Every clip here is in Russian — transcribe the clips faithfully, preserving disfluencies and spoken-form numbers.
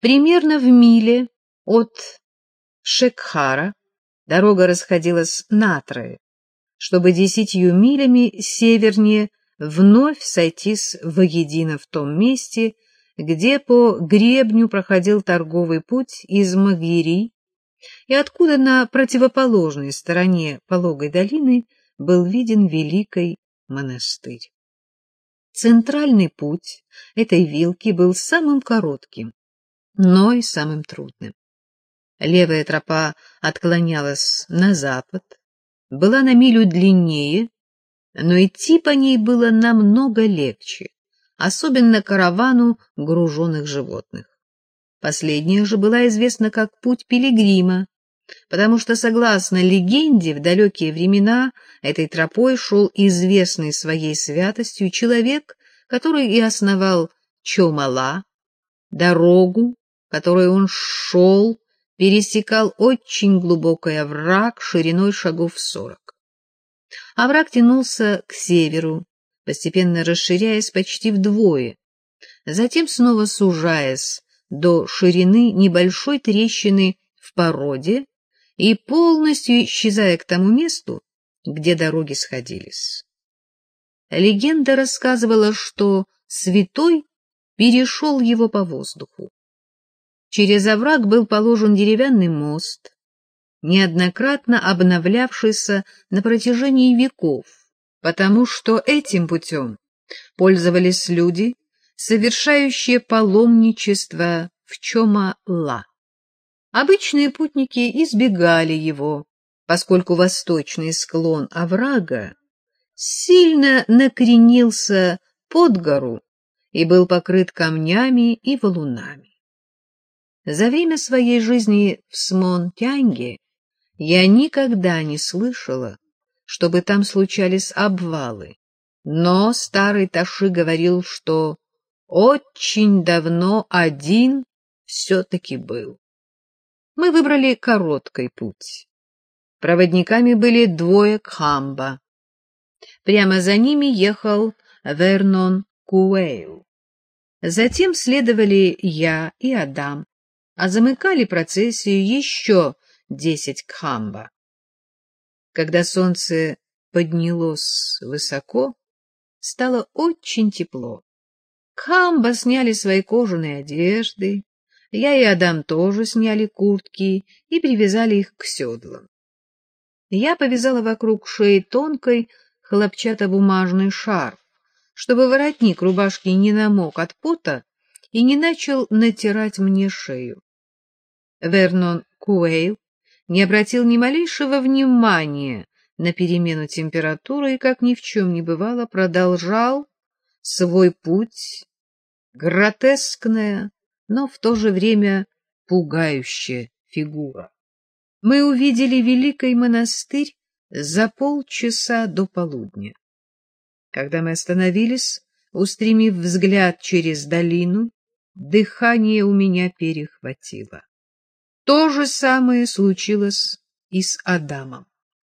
Примерно в миле от Шекхара дорога расходилась натрое, чтобы десятью милями севернее вновь сойтись воедино в том месте, где по гребню проходил торговый путь из Магири, и откуда на противоположной стороне пологой долины был виден великий монастырь. Центральный путь этой вилки был самым коротким, но и самым трудным. Левая тропа отклонялась на запад, была на милю длиннее, но идти по ней было намного легче, особенно каравану груженных животных. Последняя же была известна как путь пилигрима, потому что, согласно легенде, в далекие времена этой тропой шел известный своей святостью человек, который и основал Чомала. Дорогу, которой он шел, пересекал очень глубокий овраг шириной шагов сорок. Овраг тянулся к северу, постепенно расширяясь почти вдвое, затем снова сужаясь до ширины небольшой трещины в породе и полностью исчезая к тому месту, где дороги сходились. Легенда рассказывала, что святой перешел его по воздуху. Через овраг был положен деревянный мост, неоднократно обновлявшийся на протяжении веков, потому что этим путем пользовались люди, совершающие паломничество в Чома-Ла. Обычные путники избегали его, поскольку восточный склон оврага сильно накренился под гору и был покрыт камнями и валунами. За время своей жизни в Смон-Тянге я никогда не слышала, чтобы там случались обвалы, но старый Таши говорил, что очень давно один все-таки был. Мы выбрали короткий путь. Проводниками были двое Кхамба. Прямо за ними ехал Вернон Куэйл. Затем следовали я и Адам, а замыкали процессию еще десять Кхамба. Когда солнце поднялось высоко, стало очень тепло. Кхамба сняли свои кожаные одежды, я и Адам тоже сняли куртки и привязали их к седлам. Я повязала вокруг шеи тонкой хлопчатобумажный шарф, чтобы воротник рубашки не намок от пота и не начал натирать мне шею. Вернон Куэйл не обратил ни малейшего внимания на перемену температуры и, как ни в чем не бывало, продолжал свой путь, гротескная, но в то же время пугающая фигура. Мы увидели великий монастырь за полчаса до полудня. Когда мы остановились, устремив взгляд через долину, дыхание у меня перехватило. То же самое случилось и с Адамом.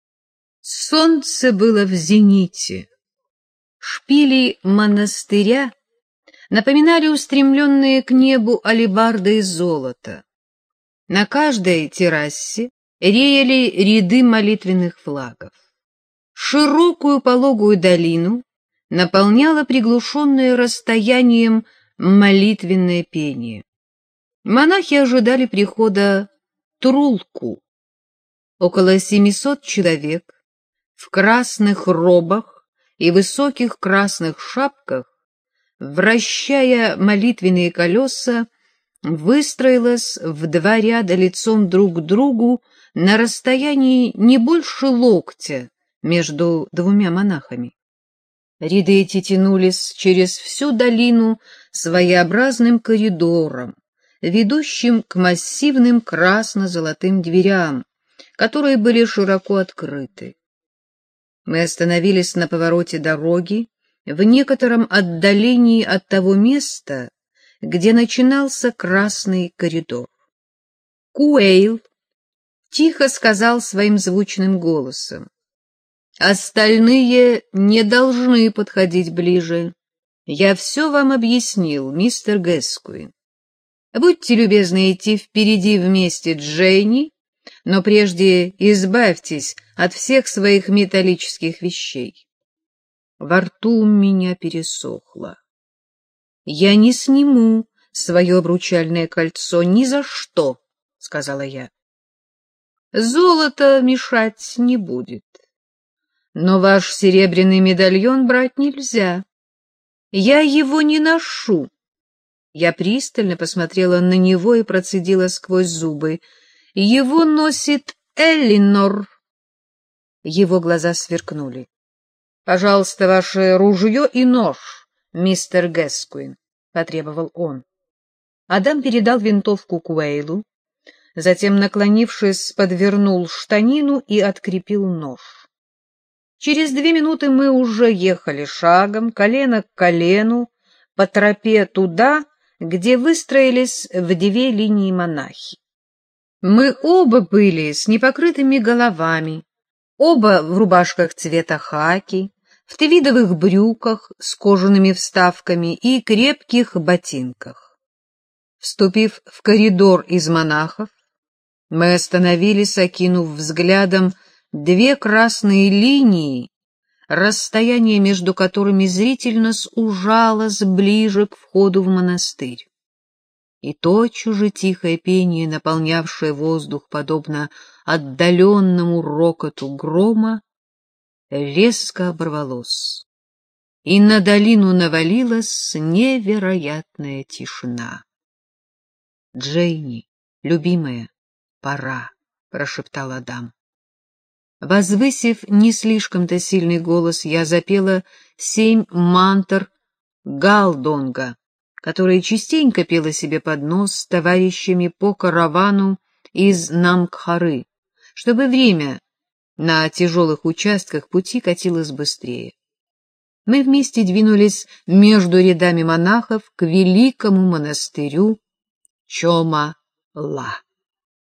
Солнце было в зените. Шпили монастыря напоминали устремленные к небу алебарды из золота. На каждой террасе реяли ряды молитвенных флагов. Широкую пологую долину наполняло приглушенное расстоянием молитвенное пение. Монахи ожидали прихода Трулку. Около семисот человек в красных робах и высоких красных шапках, вращая молитвенные колеса, выстроилась в два ряда лицом друг к другу на расстоянии не больше локтя между двумя монахами. Ряды эти тянулись через всю долину своеобразным коридором, ведущим к массивным красно-золотым дверям, которые были широко открыты. Мы остановились на повороте дороги в некотором отдалении от того места, где начинался красный коридор. Куэйл тихо сказал своим звучным голосом: «Остальные не должны подходить ближе. Я все вам объяснил, мистер Гэскуин». Будьте любезны идти впереди вместе Дженни, но прежде избавьтесь от всех своих металлических вещей. Во рту у меня пересохло. Я не сниму свое обручальное кольцо ни за что, — сказала я. Золото мешать не будет. Но ваш серебряный медальон брать нельзя. Я его не ношу. Я пристально посмотрела на него и процедила сквозь зубы. Его носит Эллинор. Его глаза сверкнули. — Пожалуйста, ваше ружье и нож, мистер Гэскуин, — потребовал он. Адам передал винтовку Куэйлу, затем, наклонившись, подвернул штанину и открепил нож. Через две минуты мы уже ехали шагом, колено к колену, по тропе туда, где выстроились в две линии монахи. Мы оба были с непокрытыми головами, оба в рубашках цвета хаки, в твидовых брюках с кожаными вставками и крепких ботинках. Вступив в коридор из монахов, мы остановились, окинув взглядом две красные линии, расстояние между которыми зрительно сужалось ближе к входу в монастырь. И тотчас же тихое пение, наполнявшее воздух подобно отдаленному рокоту грома, резко оборвалось, и на долину навалилась невероятная тишина. — Дженни, любимая, пора, — прошептал Адам. Возвысив не слишком-то сильный голос, я запела семь мантр Галдонга, которые частенько пела себе под нос с товарищами по каравану из Намкхары, чтобы время на тяжелых участках пути катилось быстрее. Мы вместе двинулись между рядами монахов к великому монастырю Чома-Ла.